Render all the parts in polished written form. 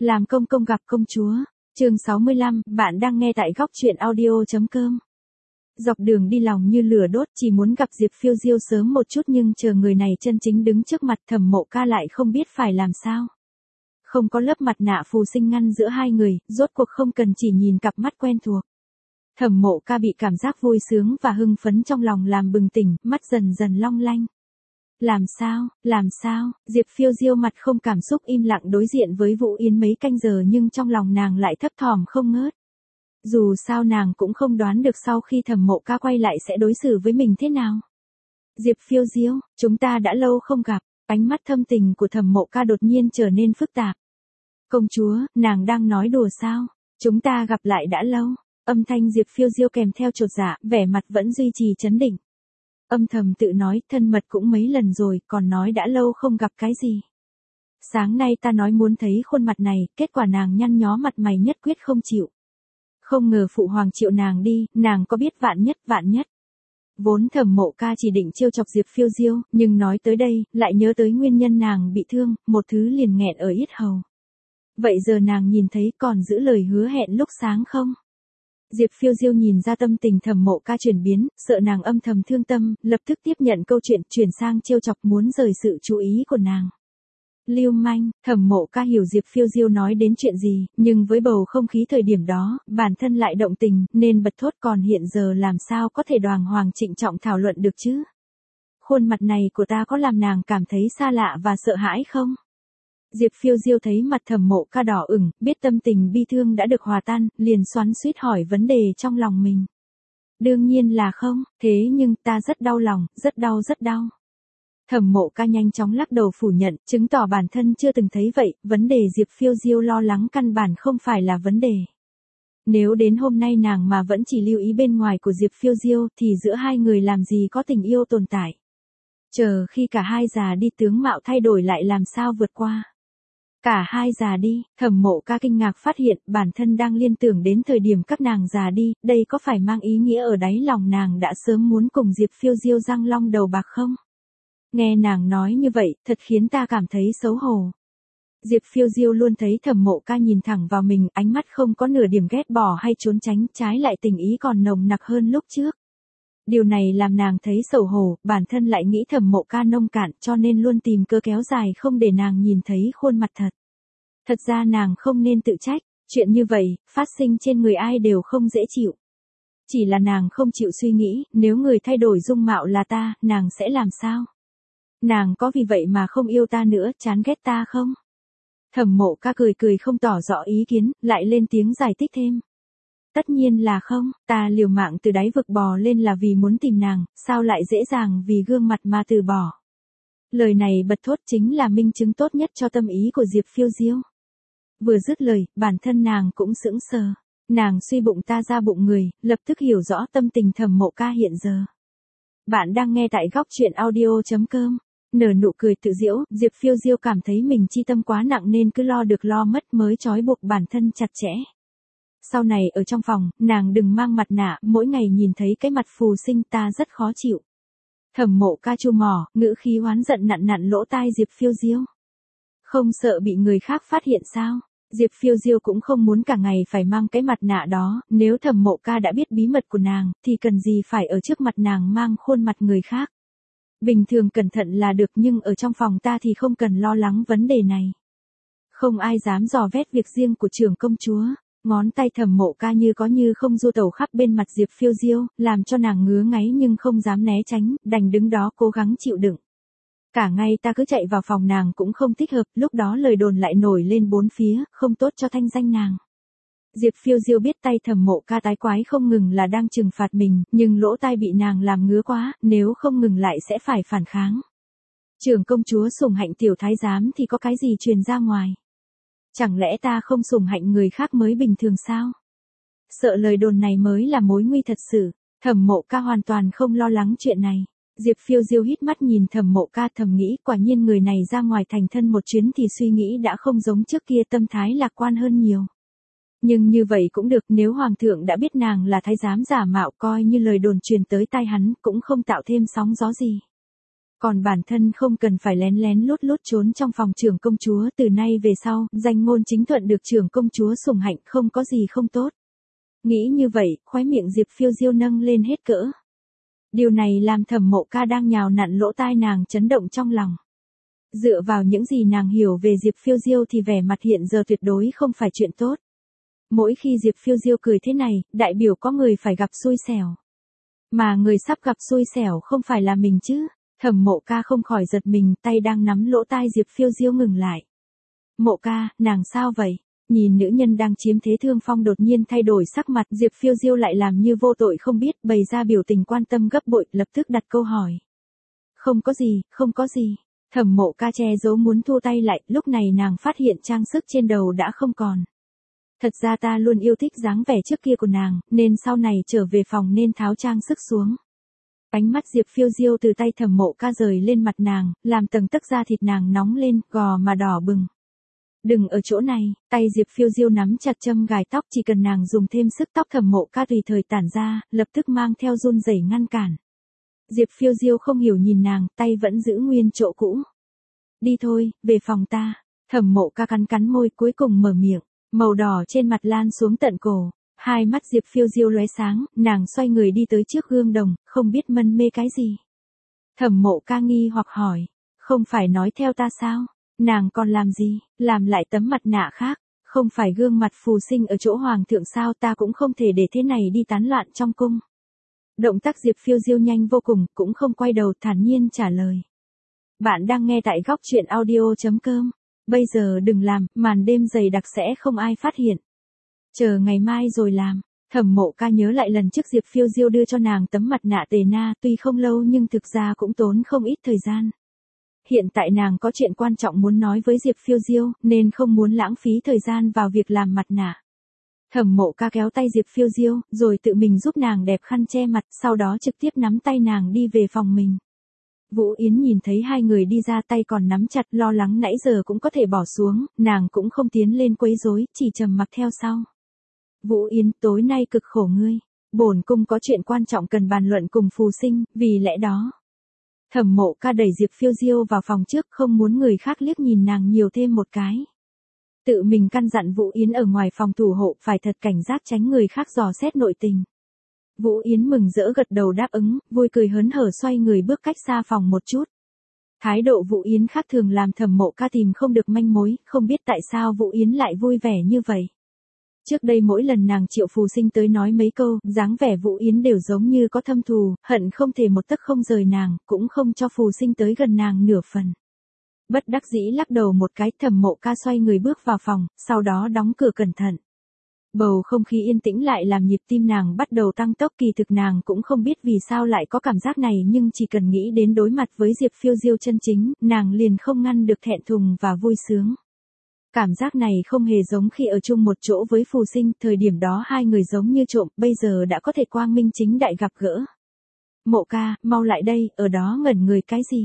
Làm công công gặp công chúa. Chương 65, bạn đang nghe tại góc truyện audio.com. Dọc đường đi lòng như lửa đốt, chỉ muốn gặp Diệp Phiêu Diêu sớm một chút, nhưng chờ người này chân chính đứng trước mặt, Thẩm Mộ Ca lại không biết phải làm sao. Không có lớp mặt nạ phù sinh ngăn giữa hai người, rốt cuộc không cần chỉ nhìn cặp mắt quen thuộc. Thẩm Mộ Ca bị cảm giác vui sướng và hưng phấn trong lòng làm bừng tỉnh, mắt dần dần long lanh. Làm sao, Diệp Phiêu Diêu mặt không cảm xúc im lặng đối diện với Vũ Yến mấy canh giờ, nhưng trong lòng nàng lại thấp thỏm không ngớt. Dù sao nàng cũng không đoán được sau khi Thẩm Mộ Ca quay lại sẽ đối xử với mình thế nào. Diệp Phiêu Diêu, chúng ta đã lâu không gặp, ánh mắt thâm tình của Thẩm Mộ Ca đột nhiên trở nên phức tạp. Công chúa, nàng đang nói đùa sao? Chúng ta gặp lại đã lâu. Âm thanh Diệp Phiêu Diêu kèm theo chột dạ, vẻ mặt vẫn duy trì trấn định. Âm thầm tự nói, thân mật cũng mấy lần rồi, còn nói đã lâu không gặp cái gì. Sáng nay ta nói muốn thấy khuôn mặt này, kết quả nàng nhăn nhó mặt mày nhất quyết không chịu. Không ngờ phụ hoàng chịu nàng đi, nàng có biết vạn nhất. Vốn Thẩm Mộ Ca chỉ định trêu chọc Diệp Phiêu Diêu, nhưng nói tới đây, lại nhớ tới nguyên nhân nàng bị thương, một thứ liền nghẹn ở yết hầu. Vậy giờ nàng nhìn thấy còn giữ lời hứa hẹn lúc sáng không? Diệp Phiêu Diêu nhìn ra tâm tình Thẩm Mộ Ca chuyển biến, sợ nàng âm thầm thương tâm, lập tức tiếp nhận câu chuyện, chuyển sang trêu chọc muốn rời sự chú ý của nàng. Lưu manh, Thẩm Mộ Ca hiểu Diệp Phiêu Diêu nói đến chuyện gì, nhưng với bầu không khí thời điểm đó, bản thân lại động tình, nên bật thốt, còn hiện giờ làm sao có thể đàng hoàng trịnh trọng thảo luận được chứ? Khuôn mặt này của ta có làm nàng cảm thấy xa lạ và sợ hãi không? Diệp Phiêu Diêu thấy mặt Thẩm Mộ Ca đỏ ửng, biết tâm tình bi thương đã được hòa tan, liền xoắn xuýt hỏi vấn đề trong lòng mình. Đương nhiên là không, thế nhưng ta rất đau lòng, rất đau. Thẩm Mộ Ca nhanh chóng lắc đầu phủ nhận, chứng tỏ bản thân chưa từng thấy vậy, vấn đề Diệp Phiêu Diêu lo lắng căn bản không phải là vấn đề. Nếu đến hôm nay nàng mà vẫn chỉ lưu ý bên ngoài của Diệp Phiêu Diêu, thì giữa hai người làm gì có tình yêu tồn tại. Chờ khi cả hai già đi, tướng mạo thay đổi lại làm sao vượt qua. Cả hai già đi, Thẩm Mộ Ca kinh ngạc phát hiện bản thân đang liên tưởng đến thời điểm các nàng già đi, đây có phải mang ý nghĩa ở đáy lòng nàng đã sớm muốn cùng Diệp Phiêu Diêu răng long đầu bạc không? Nghe nàng nói như vậy, thật khiến ta cảm thấy xấu hổ. Diệp Phiêu Diêu luôn thấy Thẩm Mộ Ca nhìn thẳng vào mình, ánh mắt không có nửa điểm ghét bỏ hay trốn tránh, trái lại tình ý còn nồng nặc hơn lúc trước. Điều này làm nàng thấy xấu hổ, bản thân lại nghĩ Thẩm Mộ Ca nông cạn, cho nên luôn tìm cớ kéo dài không để nàng nhìn thấy khuôn mặt thật. Thật ra nàng không nên tự trách, chuyện như vậy, phát sinh trên người ai đều không dễ chịu. Chỉ là nàng không chịu suy nghĩ, nếu người thay đổi dung mạo là ta, nàng sẽ làm sao? Nàng có vì vậy mà không yêu ta nữa, chán ghét ta không? Thẩm Mộ Ca cười không tỏ rõ ý kiến, lại lên tiếng giải thích thêm. Tất nhiên là không, ta liều mạng từ đáy vực bò lên là vì muốn tìm nàng, sao lại dễ dàng vì gương mặt mà từ bỏ. Lời này bật thốt chính là minh chứng tốt nhất cho tâm ý của Diệp Phiêu Diêu. Vừa dứt lời, bản thân nàng cũng sững sờ. Nàng suy bụng ta ra bụng người, lập tức hiểu rõ tâm tình Thẩm Mộ Ca hiện giờ. Bạn đang nghe tại góc truyện audio.com. Nở nụ cười tự giễu, Diệp Phiêu Diêu cảm thấy mình chi tâm quá nặng nên cứ lo được lo mất mới trói buộc bản thân chặt chẽ. Sau này ở trong phòng, nàng đừng mang mặt nạ, mỗi ngày nhìn thấy cái mặt phù sinh ta rất khó chịu. Thẩm Mộ Ca chu mỏ, ngữ khí oán giận nặn lỗ tai Diệp Phiêu Diêu. Không sợ bị người khác phát hiện sao? Diệp Phiêu Diêu cũng không muốn cả ngày phải mang cái mặt nạ đó, nếu Thẩm Mộ Ca đã biết bí mật của nàng, thì cần gì phải ở trước mặt nàng mang khuôn mặt người khác. Bình thường cẩn thận là được, nhưng ở trong phòng ta thì không cần lo lắng vấn đề này. Không ai dám dò vét việc riêng của trưởng công chúa. Ngón tay Thẩm Mộ Ca như có như không du tẩu khắp bên mặt Diệp Phiêu Diêu, làm cho nàng ngứa ngáy nhưng không dám né tránh, đành đứng đó cố gắng chịu đựng. Cả ngày ta cứ chạy vào phòng nàng cũng không thích hợp, lúc đó lời đồn lại nổi lên bốn phía, không tốt cho thanh danh nàng. Diệp Phiêu Diêu biết tay Thẩm Mộ Ca tái quái không ngừng là đang trừng phạt mình, nhưng lỗ tai bị nàng làm ngứa quá, nếu không ngừng lại sẽ phải phản kháng. Trưởng công chúa sủng hạnh tiểu thái giám thì có cái gì truyền ra ngoài? Chẳng lẽ ta không sủng hạnh người khác mới bình thường sao? Sợ lời đồn này mới là mối nguy thật sự. Thẩm Mộ Ca hoàn toàn không lo lắng chuyện này. Diệp Phiêu Diêu hít mắt nhìn Thẩm Mộ Ca, thầm nghĩ quả nhiên người này ra ngoài thành thân một chuyến thì suy nghĩ đã không giống trước kia, tâm thái lạc quan hơn nhiều. Nhưng như vậy cũng được, nếu hoàng thượng đã biết nàng là thái giám giả mạo, coi như lời đồn truyền tới tai hắn cũng không tạo thêm sóng gió gì. Còn bản thân không cần phải lén lén lút lút trốn trong phòng trưởng công chúa, từ nay về sau, danh ngôn chính thuận được trưởng công chúa sủng hạnh, không có gì không tốt. Nghĩ như vậy, khóe miệng Diệp Phiêu Diêu nâng lên hết cỡ. Điều này làm Thẩm Mộ Ca đang nhào nặn lỗ tai nàng chấn động trong lòng. Dựa vào những gì nàng hiểu về Diệp Phiêu Diêu thì vẻ mặt hiện giờ tuyệt đối không phải chuyện tốt. Mỗi khi Diệp Phiêu Diêu cười thế này, đại biểu có người phải gặp xui xẻo. Mà người sắp gặp xui xẻo không phải là mình chứ. Thẩm Mộ Ca không khỏi giật mình, tay đang nắm lỗ tai Diệp Phiêu Diêu ngừng lại. Mộ Ca, nàng sao vậy? Nhìn nữ nhân đang chiếm thế thượng phong đột nhiên thay đổi sắc mặt, Diệp Phiêu Diêu lại làm như vô tội không biết, bày ra biểu tình quan tâm gấp bội, lập tức đặt câu hỏi. Không có gì, không có gì. Thẩm Mộ Ca che giấu muốn thu tay lại, lúc này nàng phát hiện trang sức trên đầu đã không còn. Thật ra ta luôn yêu thích dáng vẻ trước kia của nàng, nên sau này trở về phòng nên tháo trang sức xuống. Ánh mắt Diệp Phiêu Diêu từ tay Thẩm Mộ Ca rời lên mặt nàng, làm tầng tấc da thịt nàng nóng lên, gò mà đỏ bừng. Đừng ở chỗ này, tay Diệp Phiêu Diêu nắm chặt châm gài tóc, chỉ cần nàng dùng thêm sức tóc Thẩm Mộ Ca tùy thời tản ra, lập tức mang theo run rẩy ngăn cản. Diệp Phiêu Diêu không hiểu nhìn nàng, tay vẫn giữ nguyên chỗ cũ. Đi thôi, về phòng ta. Thẩm Mộ Ca cắn cắn môi cuối cùng mở miệng, màu đỏ trên mặt lan xuống tận cổ. Hai mắt Diệp Phiêu Diêu lóe sáng, nàng xoay người đi tới trước gương đồng, không biết mân mê cái gì. Thẩm Mộ Ca nghi hoặc hỏi, không phải nói theo ta sao? Nàng còn làm gì? Làm lại tấm mặt nạ khác, không phải gương mặt phù sinh ở chỗ hoàng thượng sao, ta cũng không thể để thế này đi tán loạn trong cung. Động tác Diệp Phiêu Diêu nhanh vô cùng, cũng không quay đầu, thản nhiên trả lời. Bạn đang nghe tại góc truyện audio.com. Bây giờ đừng làm, màn đêm dày đặc sẽ không ai phát hiện. Chờ ngày mai rồi làm. Thẩm Mộ Ca nhớ lại lần trước Diệp Phiêu Diêu đưa cho nàng tấm mặt nạ tề na, tuy không lâu nhưng thực ra cũng tốn không ít thời gian. Hiện tại nàng có chuyện quan trọng muốn nói với Diệp Phiêu Diêu, nên không muốn lãng phí thời gian vào việc làm mặt nạ. Thẩm Mộ Ca kéo tay Diệp Phiêu Diêu, rồi tự mình giúp nàng đẹp khăn che mặt, sau đó trực tiếp nắm tay nàng đi về phòng mình. Vũ Yến nhìn thấy hai người đi ra, tay còn nắm chặt, lo lắng nãy giờ cũng có thể bỏ xuống, nàng cũng không tiến lên quấy rối, chỉ trầm mặc theo sau. Vũ Yến, tối nay cực khổ ngươi. Bổn cung có chuyện quan trọng cần bàn luận cùng phù sinh, vì lẽ đó. Thẩm Mộ Ca đẩy Diệp Phiêu Diêu vào phòng trước, không muốn người khác liếc nhìn nàng nhiều thêm một cái. Tự mình căn dặn Vũ Yến ở ngoài phòng thủ hộ phải thật cảnh giác tránh người khác dò xét nội tình. Vũ Yến mừng rỡ gật đầu đáp ứng, vui cười hớn hở xoay người bước cách xa phòng một chút. Thái độ Vũ Yến khác thường làm Thẩm Mộ Ca tìm không được manh mối, không biết tại sao Vũ Yến lại vui vẻ như vậy. Trước đây mỗi lần nàng triệu phù sinh tới nói mấy câu, dáng vẻ Vũ Yến đều giống như có thâm thù, hận không thể một tấc không rời nàng, cũng không cho phù sinh tới gần nàng nửa phần. Bất đắc dĩ lắc đầu một cái, Thẩm Mộ Ca xoay người bước vào phòng, sau đó đóng cửa cẩn thận. Bầu không khí yên tĩnh lại làm nhịp tim nàng bắt đầu tăng tốc, kỳ thực nàng cũng không biết vì sao lại có cảm giác này, nhưng chỉ cần nghĩ đến đối mặt với Diệp Phiêu Diêu chân chính, nàng liền không ngăn được thẹn thùng và vui sướng. Cảm giác này không hề giống khi ở chung một chỗ với phù sinh, thời điểm đó hai người giống như trộm, bây giờ đã có thể quang minh chính đại gặp gỡ. Mộ Ca, mau lại đây, ở đó ngẩn người cái gì?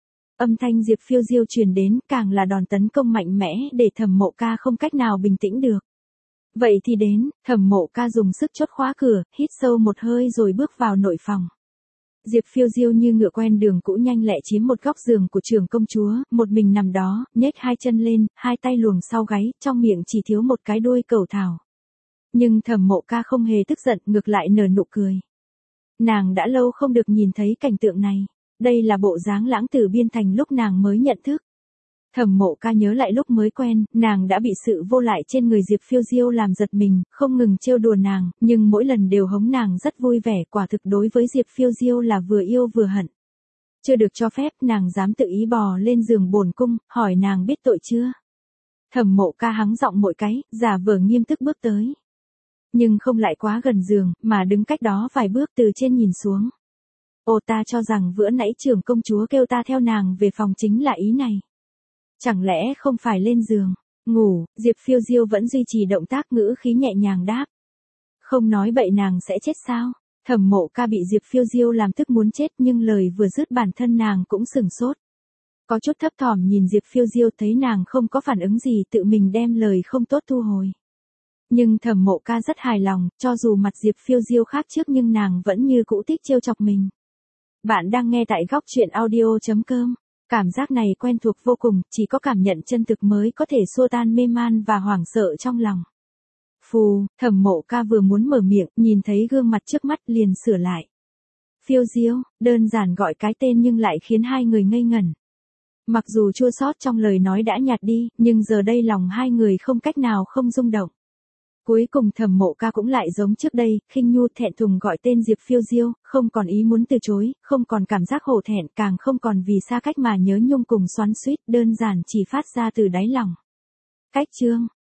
Âm thanh Diệp Phiêu Diêu truyền đến, càng là đòn tấn công mạnh mẽ để Thẩm Mộ Ca không cách nào bình tĩnh được. Vậy thì đến, Thẩm Mộ Ca dùng sức chốt khóa cửa, hít sâu một hơi rồi bước vào nội phòng. Diệp Phiêu Diêu như ngựa quen đường cũ nhanh lẹ chiếm một góc giường của trưởng công chúa, một mình nằm đó, nhếch hai chân lên, hai tay luồn sau gáy, trong miệng chỉ thiếu một cái đuôi cẩu thảo. Nhưng Thẩm Mộ Ca không hề tức giận, ngược lại nở nụ cười. Nàng đã lâu không được nhìn thấy cảnh tượng này. Đây là bộ dáng lãng tử biên thành lúc nàng mới nhận thức. Thẩm Mộ Ca nhớ lại lúc mới quen, nàng đã bị sự vô lại trên người Diệp Phiêu Diêu làm giật mình, không ngừng trêu đùa nàng, nhưng mỗi lần đều hống nàng rất vui vẻ, quả thực đối với Diệp Phiêu Diêu là vừa yêu vừa hận. Chưa được cho phép, nàng dám tự ý bò lên giường bổn cung, hỏi nàng biết tội chưa? Thẩm Mộ Ca hắng giọng mỗi cái, giả vờ nghiêm túc bước tới. Nhưng không lại quá gần giường, mà đứng cách đó vài bước từ trên nhìn xuống. Ồ, ta cho rằng bữa nãy trưởng công chúa kêu ta theo nàng về phòng chính là ý này. Chẳng lẽ không phải lên giường, ngủ? Diệp Phiêu Diêu vẫn duy trì động tác, ngữ khí nhẹ nhàng đáp. Không nói bậy nàng sẽ chết sao? Thẩm Mộ Ca bị Diệp Phiêu Diêu làm tức muốn chết, nhưng lời vừa dứt bản thân nàng cũng sửng sốt. Có chút thấp thỏm nhìn Diệp Phiêu Diêu, thấy nàng không có phản ứng gì, tự mình đem lời không tốt thu hồi. Nhưng Thẩm Mộ Ca rất hài lòng, cho dù mặt Diệp Phiêu Diêu khác trước nhưng nàng vẫn như cũ thích trêu chọc mình. Bạn đang nghe tại góc chuyện audio.com. Cảm giác này quen thuộc vô cùng, chỉ có cảm nhận chân thực mới có thể xua tan mê man và hoảng sợ trong lòng. Phù, Thẩm Mộ Ca vừa muốn mở miệng, nhìn thấy gương mặt trước mắt liền sửa lại. Phiêu Diêu, đơn giản gọi cái tên nhưng lại khiến hai người ngây ngẩn. Mặc dù chua xót trong lời nói đã nhạt đi, nhưng giờ đây lòng hai người không cách nào không rung động. Cuối cùng Thẩm Mộ Ca cũng lại giống trước đây, khinh nhu thẹn thùng gọi tên Diệp Phiêu Diêu, không còn ý muốn từ chối, không còn cảm giác hổ thẹn, càng không còn vì xa cách mà nhớ nhung cùng xoắn xuýt, đơn giản chỉ phát ra từ đáy lòng. Cách chương